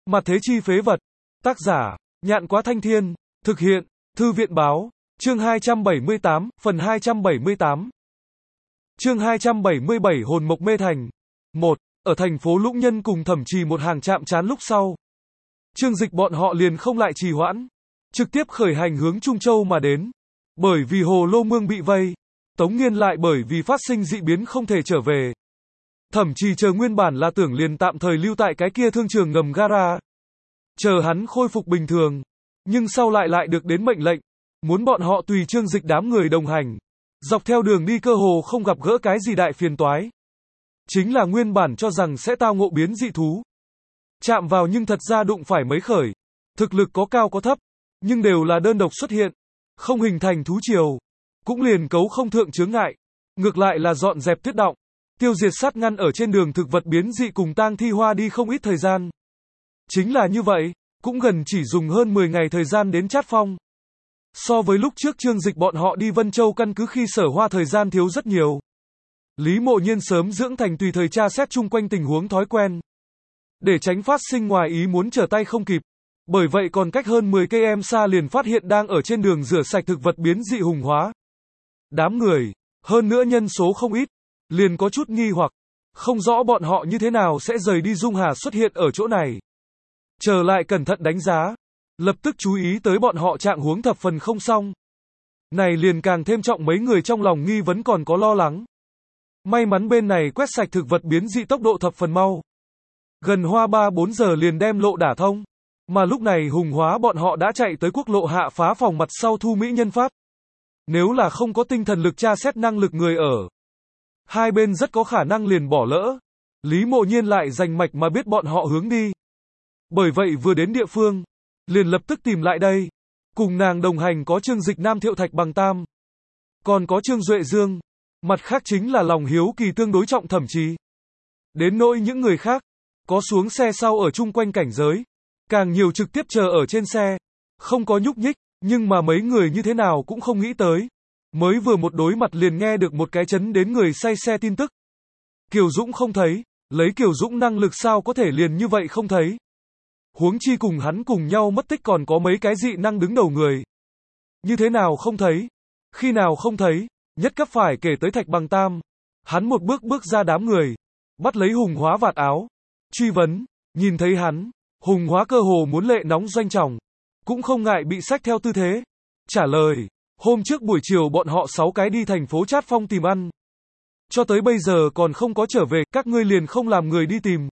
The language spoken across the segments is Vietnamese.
Mặt thế chi phế vật. Tác giả, Nhạn Quá Thanh Thiên. Thực hiện, Thư viện Báo. Chương 278, phần 278. Chương 277 Hồn Mộc Mê Thành. 1. Ở thành phố Lũng Nhân cùng Thẩm Trì một hàng chạm trán lúc sau. Chương Dịch bọn họ liền không lại trì hoãn, trực tiếp khởi hành hướng Trung Châu mà đến. Bởi vì Hồ Lô Mương bị vây, Tống Nghiên lại bởi vì phát sinh dị biến không thể trở về. Thẩm Trì chờ nguyên bản là tưởng liền tạm thời lưu tại cái kia thương trường ngầm gara, chờ hắn khôi phục bình thường, nhưng sau lại được đến mệnh lệnh, muốn bọn họ tùy Chương Dịch đám người đồng hành. Dọc theo đường đi cơ hồ không gặp gỡ cái gì đại phiền toái. Chính là nguyên bản cho rằng sẽ tao ngộ biến dị thú. Chạm vào nhưng thật ra đụng phải mấy khởi. Thực lực có cao có thấp, nhưng đều là đơn độc xuất hiện, không hình thành thú triều, cũng liền cấu không thượng chướng ngại. Ngược lại là dọn dẹp tuyết động, tiêu diệt sát ngăn ở trên đường thực vật biến dị cùng tang thi hoa đi không ít thời gian. Chính là như vậy, cũng gần chỉ dùng hơn 10 ngày thời gian đến Chát Phong. So với lúc trước Chương Dịch bọn họ đi Vân Châu căn cứ khi Sở Hoa thời gian thiếu rất nhiều. Lý Mộ Nhiên sớm dưỡng thành tùy thời tra xét chung quanh tình huống thói quen, để tránh phát sinh ngoài ý muốn trở tay không kịp. Bởi vậy còn cách hơn 10 cây em xa liền phát hiện đang ở trên đường rửa sạch thực vật biến dị hùng hóa. Đám người, hơn nữa nhân số không ít, liền có chút nghi hoặc, không rõ bọn họ như thế nào sẽ rời đi Dung Hà xuất hiện ở chỗ này. Trở lại cẩn thận đánh giá, lập tức chú ý tới bọn họ trạng huống thập phần không xong. Này liền càng thêm trọng mấy người trong lòng nghi vấn còn có lo lắng. May mắn bên này quét sạch thực vật biến dị tốc độ thập phần mau. Gần hoa 3-4 giờ liền đem lộ đả thông. Mà lúc này hùng hóa bọn họ đã chạy tới quốc lộ hạ phá phòng mặt sau thu mỹ nhân phát. Nếu là không có tinh thần lực tra xét năng lực người ở, hai bên rất có khả năng liền bỏ lỡ. Lý Mộ Nhiên lại rành mạch mà biết bọn họ hướng đi. Bởi vậy vừa đến địa phương, liền lập tức tìm lại đây. Cùng nàng đồng hành có Chương Dịch Nam Thiệu Thạch Bằng Tam, còn có Trương Duệ Dương. Mặt khác chính là lòng hiếu kỳ tương đối trọng Thẩm Trì. Đến nỗi những người khác, có xuống xe sau ở chung quanh cảnh giới, càng nhiều trực tiếp chờ ở trên xe, không có nhúc nhích, nhưng mà mấy người như thế nào cũng không nghĩ tới. Mới vừa một đối mặt liền nghe được một cái chấn đến người say xe tin tức. Kiều Dũng không thấy, lấy Kiều Dũng năng lực sao có thể liền như vậy không thấy. Huống chi cùng hắn cùng nhau mất tích còn có mấy cái dị năng đứng đầu người. Như thế nào không thấy? Khi nào không thấy? Nhất cấp phải kể tới Thạch Bằng Tam. Hắn một bước ra đám người, bắt lấy hùng hóa vạt áo, truy vấn, nhìn thấy hắn, hùng hóa cơ hồ muốn lệ nóng doanh trọng, cũng không ngại bị xách theo tư thế. Trả lời, hôm trước buổi chiều bọn họ 6 cái đi thành phố Chát Phong tìm ăn. Cho tới bây giờ còn không có trở về, các ngươi liền không làm người đi tìm.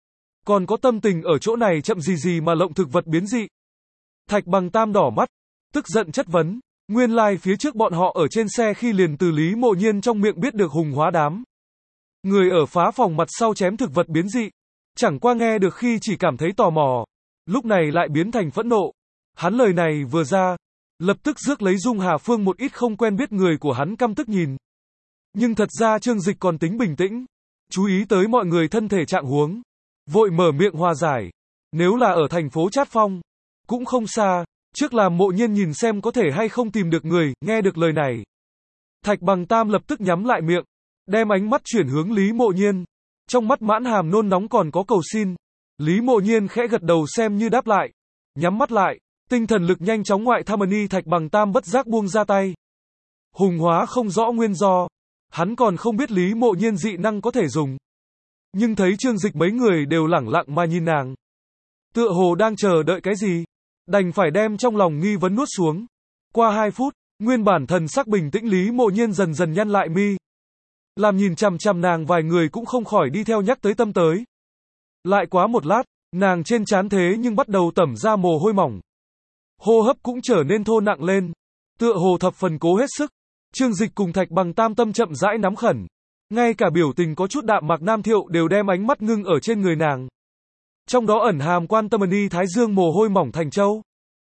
Còn có tâm tình ở chỗ này chậm gì mà lộng thực vật biến dị. Thạch Bằng Tam đỏ mắt, tức giận chất vấn. Nguyên lai phía trước bọn họ ở trên xe khi liền từ Lý Mộ Nhiên trong miệng biết được hùng hóa đám người ở phá phòng mặt sau chém thực vật biến dị. Chẳng qua nghe được khi chỉ cảm thấy tò mò, lúc này lại biến thành phẫn nộ. Hắn lời này vừa ra, lập tức rước lấy Dung Hà Phương một ít không quen biết người của hắn căm tức nhìn. Nhưng thật ra Chương Dịch còn tính bình tĩnh, chú ý tới mọi người thân thể trạng huống, vội mở miệng hòa giải. Nếu là ở thành phố Chát Phong, cũng không xa. Trước làm Mộ Nhiên nhìn xem có thể hay không tìm được người. Nghe được lời này, Thạch Bằng Tam lập tức nhắm lại miệng, đem ánh mắt chuyển hướng Lý Mộ Nhiên. Trong mắt mãn hàm nôn nóng còn có cầu xin. Lý Mộ Nhiên khẽ gật đầu xem như đáp lại, nhắm mắt lại, tinh thần lực nhanh chóng ngoại tham ni. Thạch Bằng Tam bất giác buông ra tay. Hùng hóa không rõ nguyên do, hắn còn không biết Lý Mộ Nhiên dị năng có thể dùng. Nhưng thấy Chương Dịch mấy người đều lẳng lặng mà nhìn nàng, tựa hồ đang chờ đợi cái gì, đành phải đem trong lòng nghi vấn nuốt xuống. Qua 2 phút, nguyên bản thần sắc bình tĩnh Lý Mộ Nhiên dần dần nhăn lại mi. Làm nhìn chằm chằm nàng vài người cũng không khỏi đi theo nhắc tới tâm tới. Lại quá một lát, nàng trên trán thế nhưng bắt đầu tẩm ra mồ hôi mỏng. Hô hấp cũng trở nên thô nặng lên, tựa hồ thập phần cố hết sức. Chương Dịch cùng Thạch Bằng Tam tâm chậm rãi nắm khẩn. Ngay cả biểu tình có chút đạm mạc Nam Thiệu đều đem ánh mắt ngưng ở trên người nàng. Trong đó ẩn hàm quan tâm ni thái dương mồ hôi mỏng thành châu.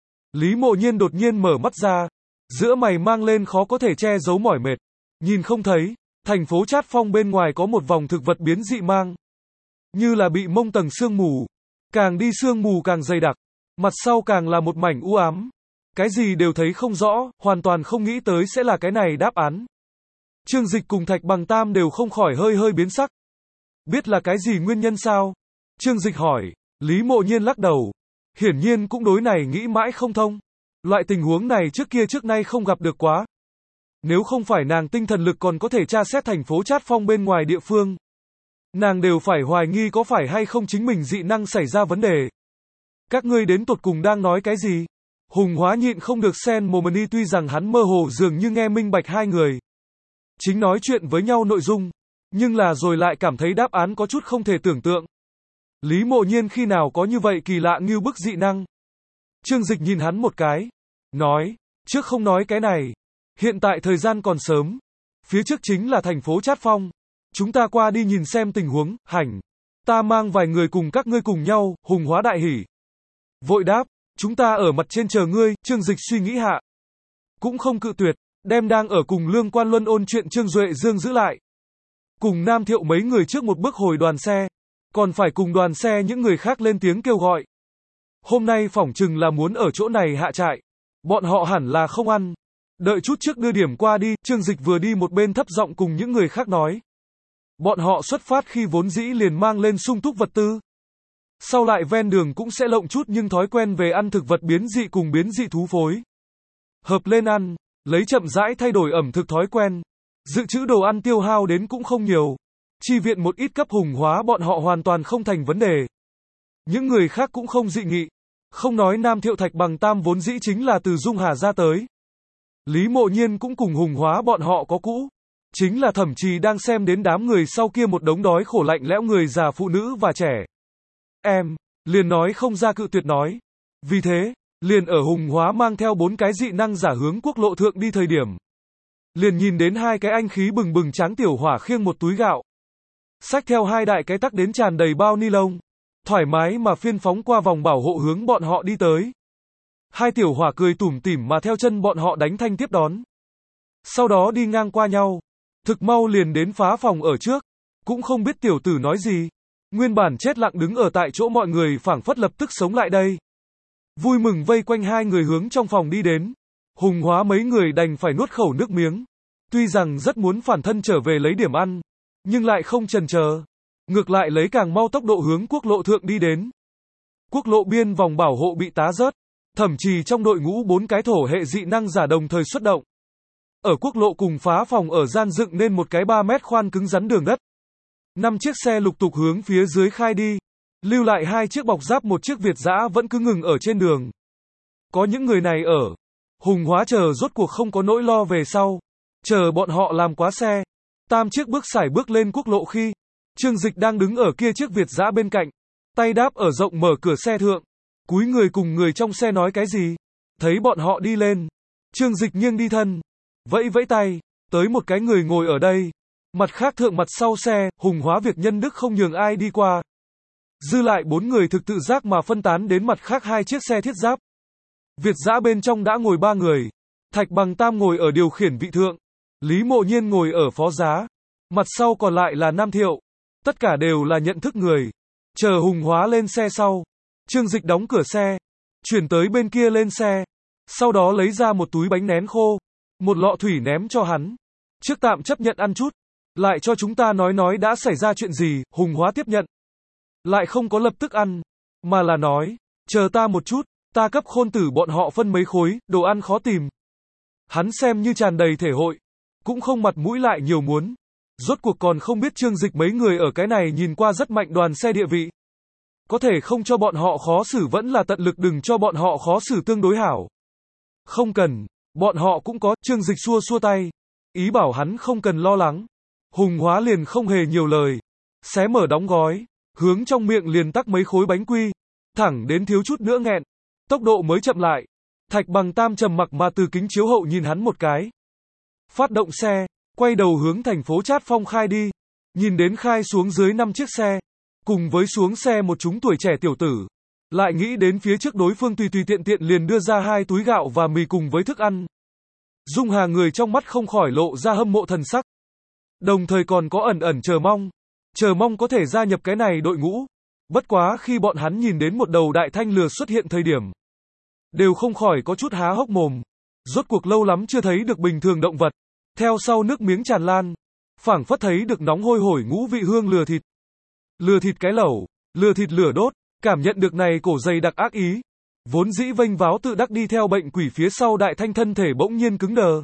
Lý Mộ Nhiên đột nhiên mở mắt ra, giữa mày mang lên khó có thể che giấu mỏi mệt. Nhìn không thấy, thành phố Chát Phong bên ngoài có một vòng thực vật biến dị mang. Như là bị mông tầng sương mù. Càng đi sương mù càng dày đặc. Mặt sau càng là một mảnh u ám. Cái gì đều thấy không rõ, hoàn toàn không nghĩ tới sẽ là cái này đáp án. Chương Dịch cùng Thạch Bằng Tam đều không khỏi hơi biến sắc. Biết là cái gì nguyên nhân sao? Chương Dịch hỏi, Lý Mộ Nhiên lắc đầu. Hiển nhiên cũng đối này nghĩ mãi không thông. Loại tình huống này trước nay không gặp được quá. Nếu không phải nàng tinh thần lực còn có thể tra xét thành phố Trát Phong bên ngoài địa phương, nàng đều phải hoài nghi có phải hay không chính mình dị năng xảy ra vấn đề. Các ngươi đến tột cùng đang nói cái gì? Hùng Hóa nhịn không được xen mồm đi, tuy rằng hắn mơ hồ dường như nghe minh bạch hai người chính nói chuyện với nhau nội dung, nhưng là rồi lại cảm thấy đáp án có chút không thể tưởng tượng. Lý Mộ Nhiên khi nào có như vậy kỳ lạ ngưu bức dị năng? Trương Dịch nhìn hắn một cái, nói, trước không nói cái này, hiện tại thời gian còn sớm, phía trước chính là thành phố Trát Phong, chúng ta qua đi nhìn xem tình huống. Hành, ta mang vài người cùng các ngươi cùng nhau. Hùng Hóa đại hỉ, vội đáp, chúng ta ở mặt trên chờ ngươi. Trương Dịch suy nghĩ hạ, cũng không cự tuyệt, đem đang ở cùng Lương Quan Luân ôn chuyện Trương Duệ Dương giữ lại, cùng Nam Thiệu mấy người trước một bước hồi đoàn xe, còn phải cùng đoàn xe những người khác lên tiếng kêu gọi. Hôm nay phỏng chừng là muốn ở chỗ này hạ trại, bọn họ hẳn là không ăn. Đợi chút trước đưa điểm qua đi. Trương Dịch vừa đi một bên thấp giọng cùng những người khác nói. Bọn họ xuất phát khi vốn dĩ liền mang lên sung túc vật tư, sau lại ven đường cũng sẽ lộng chút nhưng thói quen về ăn thực vật biến dị cùng biến dị thú phối hợp lên ăn, lấy chậm rãi thay đổi ẩm thực thói quen. Dự trữ đồ ăn tiêu hao đến cũng không nhiều, chi viện một ít cấp Hùng Hóa bọn họ hoàn toàn không thành vấn đề. Những người khác cũng không dị nghị, không nói Nam Thiệu Thạch Bằng Tam vốn dĩ chính là từ Dung Hà ra tới. Lý Mộ Nhiên cũng cùng Hùng Hóa bọn họ có cũ, chính là thậm chí đang xem đến đám người sau kia một đống đói khổ lạnh lẽo người già phụ nữ và trẻ em, liền nói không ra cự tuyệt nói. Vì thế, liền ở Hùng Hóa mang theo 4 cái dị năng giả hướng quốc lộ thượng đi thời điểm, liền nhìn đến 2 cái anh khí bừng bừng tráng tiểu hỏa khiêng một túi gạo, xách theo 2 đại cái tắc đến tràn đầy bao ni lông, thoải mái mà phiên phóng qua vòng bảo hộ hướng bọn họ đi tới. 2 tiểu hỏa cười tủm tỉm mà theo chân bọn họ đánh thanh tiếp đón, sau đó đi ngang qua nhau, thực mau liền đến phá phòng ở trước, cũng không biết tiểu tử nói gì. Nguyên bản chết lặng đứng ở tại chỗ mọi người phảng phất lập tức sống lại đây, vui mừng vây quanh 2 người hướng trong phòng đi đến. Hùng Hóa mấy người đành phải nuốt khẩu nước miếng, tuy rằng rất muốn phản thân trở về lấy điểm ăn, nhưng lại không chần chờ, ngược lại lấy càng mau tốc độ hướng quốc lộ thượng đi đến. Quốc lộ biên vòng bảo hộ bị tá rớt, thậm chí trong đội ngũ 4 cái thổ hệ dị năng giả đồng thời xuất động. Ở quốc lộ cùng phá phòng ở gian dựng nên một cái 3 mét khoan cứng rắn đường đất. 5 chiếc xe lục tục hướng phía dưới khai đi, lưu lại 2 chiếc bọc giáp, một chiếc Việt dã vẫn cứ ngừng ở trên đường. Có những người này ở, Hùng Hóa chờ rốt cuộc không có nỗi lo về sau, chờ bọn họ làm quá xe. Tam chiếc bước sải bước lên quốc lộ khi, Trương Dịch đang đứng ở kia chiếc Việt dã bên cạnh, tay đáp ở rộng mở cửa xe thượng, cúi người cùng người trong xe nói cái gì. Thấy bọn họ đi lên, Trương Dịch nghiêng đi thân, vẫy vẫy tay, tới một cái người ngồi ở đây. Mặt khác thượng mặt sau xe, Hùng Hóa việc nhân đức không nhường ai đi qua. Dư lại 4 người thực tự giác mà phân tán đến mặt khác 2 chiếc xe thiết giáp. Việt dã bên trong đã ngồi 3 người. Thạch Bằng Tam ngồi ở điều khiển vị thượng, Lý Mộ Nhiên ngồi ở phó giá, mặt sau còn lại là Nam Thiệu. Tất cả đều là nhận thức người. Chờ Hùng Hóa lên xe sau, Trương Dịch đóng cửa xe, chuyển tới bên kia lên xe, sau đó lấy ra một túi bánh nén khô, một lọ thủy ném cho hắn. Trước tạm chấp nhận ăn chút, lại cho chúng ta nói đã xảy ra chuyện gì. Hùng Hóa tiếp nhận, lại không có lập tức ăn, mà là nói, chờ ta một chút, ta cấp Khôn Tử bọn họ phân mấy khối, đồ ăn khó tìm. Hắn xem như tràn đầy thể hội, cũng không mặt mũi lại nhiều muốn. Rốt cuộc còn không biết Trương Dịch mấy người ở cái này nhìn qua rất mạnh đoàn xe địa vị, có thể không cho bọn họ khó xử vẫn là tận lực đừng cho bọn họ khó xử tương đối hảo. Không cần, bọn họ cũng có. Trương Dịch xua xua tay, ý bảo hắn không cần lo lắng. Hùng Hóa liền không hề nhiều lời, xé mở đóng gói, hướng trong miệng liền tắc mấy khối bánh quy, thẳng đến thiếu chút nữa nghẹn, tốc độ mới chậm lại. Thạch Bằng Tam trầm mặc mà từ kính chiếu hậu nhìn hắn một cái, phát động xe, quay đầu hướng thành phố Trát Phong khai đi. Nhìn đến khai xuống dưới 5 chiếc xe, cùng với xuống xe một chúng tuổi trẻ tiểu tử, lại nghĩ đến phía trước đối phương tùy tiện liền đưa ra 2 túi gạo và mì cùng với thức ăn. Dung Hà người trong mắt không khỏi lộ ra hâm mộ thần sắc, đồng thời còn có ẩn chờ mong có thể gia nhập cái này đội ngũ. Bất quá khi bọn hắn nhìn đến một đầu đại thanh lừa xuất hiện thời điểm, đều không khỏi có chút há hốc mồm. Rốt cuộc lâu lắm chưa thấy được bình thường động vật, theo sau nước miếng tràn lan, phảng phất thấy được nóng hôi hổi ngũ vị hương lừa thịt cái lẩu, lừa thịt lửa đốt, Cảm nhận được này cổ dày đặc ác ý. Vốn dĩ vênh váo tự đắc đi theo bệnh quỷ phía sau Đại Thanh thân thể bỗng nhiên cứng đờ.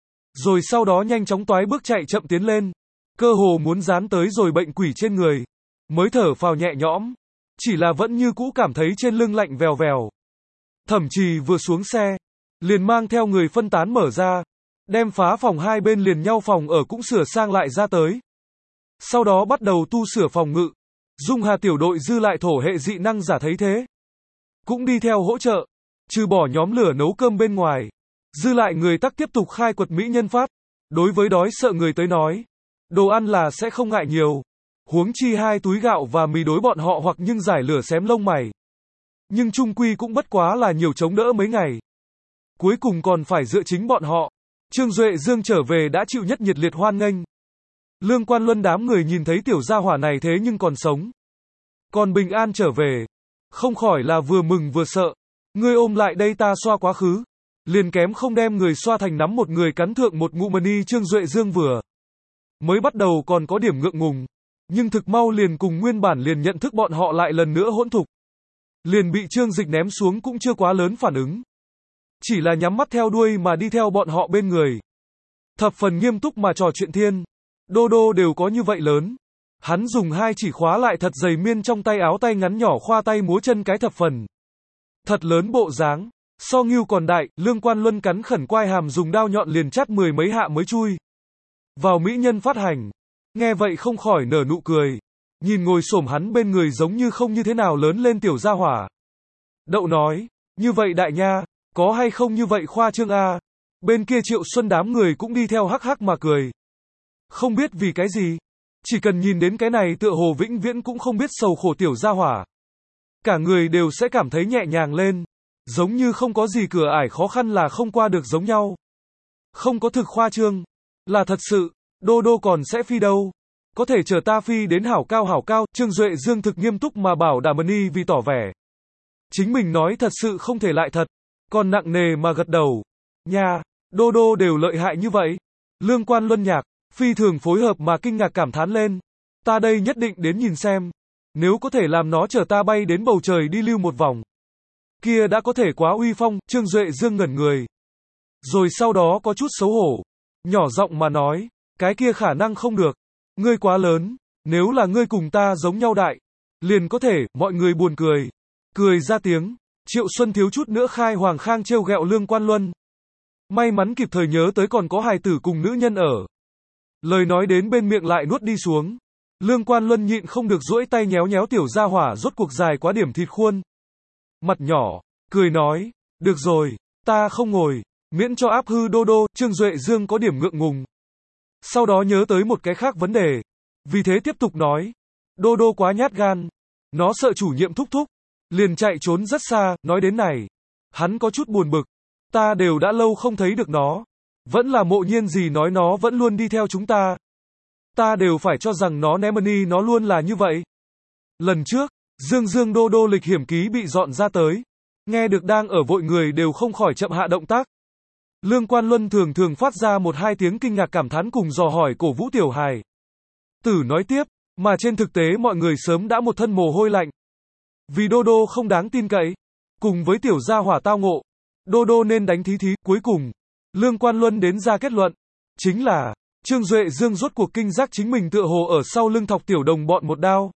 Rồi sau đó nhanh chóng toái bước chạy chậm tiến lên. Cơ hồ muốn dán tới rồi bệnh quỷ trên người. Mới thở phào nhẹ nhõm. Chỉ là vẫn như cũ cảm thấy trên lưng lạnh vèo vèo. Thẩm Trì vừa xuống xe. Liền mang theo người phân tán mở ra. Đem phá phòng hai bên liền nhau phòng ở cũng sửa sang lại ra tới. Sau đó bắt đầu tu sửa phòng ngự. Dung Hà tiểu đội dư lại thổ hệ dị năng giả thấy thế. Cũng đi theo hỗ trợ. Trừ bỏ nhóm lửa nấu cơm bên ngoài. Dư lại người tắc tiếp tục khai quật mỹ nhân phát. Đối với đói sợ người tới nói. Đồ ăn là sẽ không ngại nhiều. Huống chi 2 túi gạo và mì đối bọn họ hoặc nhưng giải lửa xém lông mày. Nhưng chung quy cũng bất quá là nhiều chống đỡ mấy ngày. Cuối cùng còn phải dựa chính bọn họ. Trương Duệ Dương trở về đã chịu nhất nhiệt liệt hoan nghênh. Lương Quan Luân đám người nhìn thấy tiểu gia hỏa này thế nhưng còn sống. Còn bình an trở về. Không khỏi là vừa mừng vừa sợ. Ngươi ôm lại đây ta xoa quá khứ. Liền kém không đem người xoa thành nắm một người cắn thượng một ngụm mani. Trương Duệ Dương vừa mới bắt đầu còn có điểm ngượng ngùng. Nhưng thực mau liền cùng nguyên bản liền nhận thức bọn họ lại lần nữa hỗn thục. Liền bị Trương Dịch ném xuống cũng chưa quá lớn phản ứng. Chỉ là nhắm mắt theo đuôi mà đi theo bọn họ bên người. Thập phần nghiêm túc mà trò chuyện thiên. Đô đô đều có như vậy lớn. Hắn dùng 2 chỉ khóa lại thật dày miên trong tay áo tay ngắn nhỏ khoa tay múa chân cái thập phần. Thật lớn bộ dáng. So Ngưu còn đại, Lương Quan Luân cắn khẩn quai hàm dùng đao nhọn liền chát 10 mấy hạ mới chui vào mỹ nhân phát hành. Nghe vậy không khỏi nở nụ cười. Nhìn ngồi xổm hắn bên người giống như không như thế nào lớn lên tiểu gia hỏa. Đậu nói, như vậy đại nha, có hay không như vậy khoa trương a? Bên kia Triệu Xuân đám người cũng đi theo hắc hắc mà cười. Không biết vì cái gì. Chỉ cần nhìn đến cái này tựa hồ vĩnh viễn cũng không biết sầu khổ tiểu gia hỏa. Cả người đều sẽ cảm thấy nhẹ nhàng lên. Giống như không có gì cửa ải khó khăn là không qua được giống nhau. Không có thực khoa trương. Là thật sự, đô đô còn sẽ phi đâu. Có thể chờ ta phi đến hảo cao, Trương Duệ Dương thực nghiêm túc mà bảo đảm Mani vì tỏ vẻ. Chính mình nói thật sự không thể lại thật. Còn nặng nề mà gật đầu. Nha, đô đô đều lợi hại như vậy. Lương Quan Luân nhạc, phi thường phối hợp mà kinh ngạc cảm thán lên. Ta đây nhất định đến nhìn xem. Nếu có thể làm nó chở ta bay đến bầu trời đi lưu một vòng. Kia đã có thể quá uy phong, Trương Duệ Dương ngẩn người. Rồi sau đó có chút xấu hổ. Nhỏ giọng mà nói, cái kia khả năng không được. Ngươi quá lớn, nếu là ngươi cùng ta giống nhau đại. Liền có thể, mọi người buồn cười. Cười ra tiếng, Triệu Xuân thiếu chút nữa khai Hoàng Khang trêu ghẹo Lương Quan Luân. May mắn kịp thời nhớ tới còn có hài tử cùng nữ nhân ở. Lời nói đến bên miệng lại nuốt đi xuống. Lương Quan Luân nhịn không được duỗi tay nhéo nhéo tiểu gia hỏa rốt cuộc dài quá điểm thịt khuôn. Mặt nhỏ, cười nói, được rồi, ta không ngồi, miễn cho áp hư đô đô. Trương Duệ Dương có điểm ngượng ngùng. Sau đó nhớ tới một cái khác vấn đề. Vì thế tiếp tục nói, đô đô quá nhát gan. Nó sợ chủ nhiệm thúc thúc. Liền chạy trốn rất xa. Nói đến này, hắn có chút buồn bực. Ta đều đã lâu không thấy được nó. Vẫn là Mộ Nhiên gì nói nó vẫn luôn đi theo chúng ta. Ta đều phải cho rằng nó ném Mani nó luôn là như vậy. Lần trước, Dương đô đô lịch hiểm ký bị dọn ra tới. Nghe được đang ở vội người đều không khỏi chậm hạ động tác. Lương Quan Luân thường thường phát ra 1-2 tiếng kinh ngạc cảm thán cùng dò hỏi cổ vũ tiểu hài. Tử nói tiếp, mà trên thực tế mọi người sớm đã một thân mồ hôi lạnh. Vì đô đô không đáng tin cậy. Cùng với tiểu gia hỏa tao ngộ. Đô đô nên đánh thí thí. Cuối cùng, Lương Quan Luân đến ra kết luận. Chính là, Trương Duệ Dương rốt cuộc kinh giác chính mình tựa hồ ở sau lưng thọc tiểu đồng bọn một đao.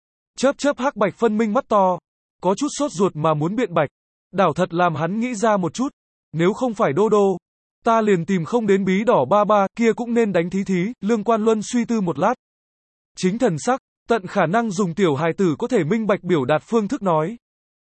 Chớp hắc bạch phân minh mắt to. Có chút sốt ruột mà muốn biện bạch. Đảo thật làm hắn nghĩ ra một chút. Nếu không phải đô đô, ta liền tìm không đến bí đỏ ba ba, kia cũng nên đánh thí thí. Lương Quan Luân suy tư một lát. Chính thần sắc, tận khả năng dùng tiểu hài tử có thể minh bạch biểu đạt phương thức nói.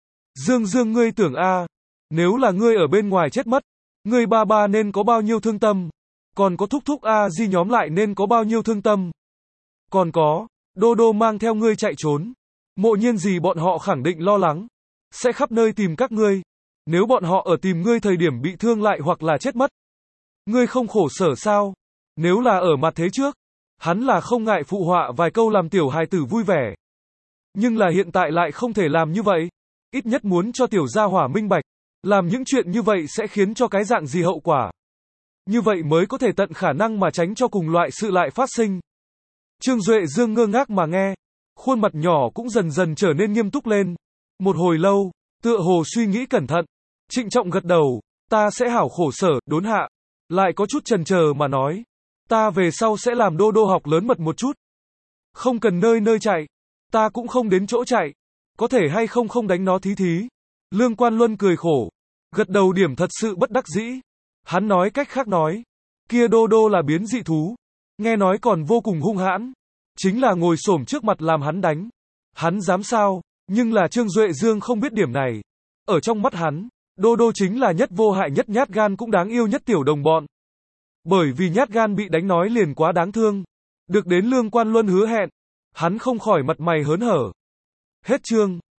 Dương ngươi tưởng a, nếu là ngươi ở bên ngoài chết mất, ngươi ba ba nên có bao nhiêu thương tâm. Còn có thúc a di nhóm lại nên có bao nhiêu thương tâm. Còn có, đô đô mang theo ngươi chạy trốn. Mộ Nhiên gì bọn họ khẳng định lo lắng. Sẽ khắp nơi tìm các ngươi. Nếu bọn họ ở tìm ngươi thời điểm bị thương lại hoặc là chết mất. Ngươi không khổ sở sao? Nếu là ở mặt thế trước, hắn là không ngại phụ họa vài câu làm tiểu hài tử vui vẻ. Nhưng là hiện tại lại không thể làm như vậy. Ít nhất muốn cho tiểu gia hỏa minh bạch. Làm những chuyện như vậy sẽ khiến cho cái dạng gì hậu quả. Như vậy mới có thể tận khả năng mà tránh cho cùng loại sự lại phát sinh. Trương Duệ Dương ngơ ngác mà nghe. Khuôn mặt nhỏ cũng dần dần trở nên nghiêm túc lên. Một hồi lâu, tựa hồ suy nghĩ cẩn thận, trịnh trọng gật đầu, ta sẽ hảo khổ sở, đốn hạ. Lại có chút chần chờ mà nói, ta về sau sẽ làm Đô Đô học lớn mật một chút. Không cần nơi nơi chạy, ta cũng không đến chỗ chạy, có thể hay không không đánh nó thí thí. Lương Quan Luân cười khổ, gật đầu điểm thật sự bất đắc dĩ. Hắn nói cách khác nói, kia Đô Đô là biến dị thú, nghe nói còn vô cùng hung hãn, chính là ngồi xổm trước mặt làm hắn đánh. Hắn dám sao, nhưng là Trương Duệ Dương không biết điểm này. Ở trong mắt hắn, Đô Đô chính là nhất vô hại nhất nhát gan cũng đáng yêu nhất tiểu đồng bọn. Bởi vì nhát gan bị đánh nói liền quá đáng thương. Được đến Lương Quan Luân hứa hẹn, hắn không khỏi mặt mày hớn hở. Hết chương.